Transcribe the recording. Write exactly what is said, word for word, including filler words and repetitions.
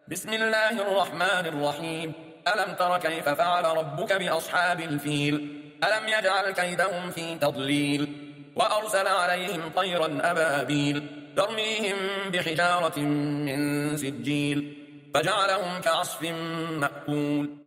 بسم الله الرحمن الرحيم. ألم تر كيف فعل ربك بأصحاب الفيل؟ ألم يجعل كيدهم في تضليل وأرسل عليهم طيرا أبابيل ترميهم بحجارة من سجيل فجعلهم كعصف مأكول.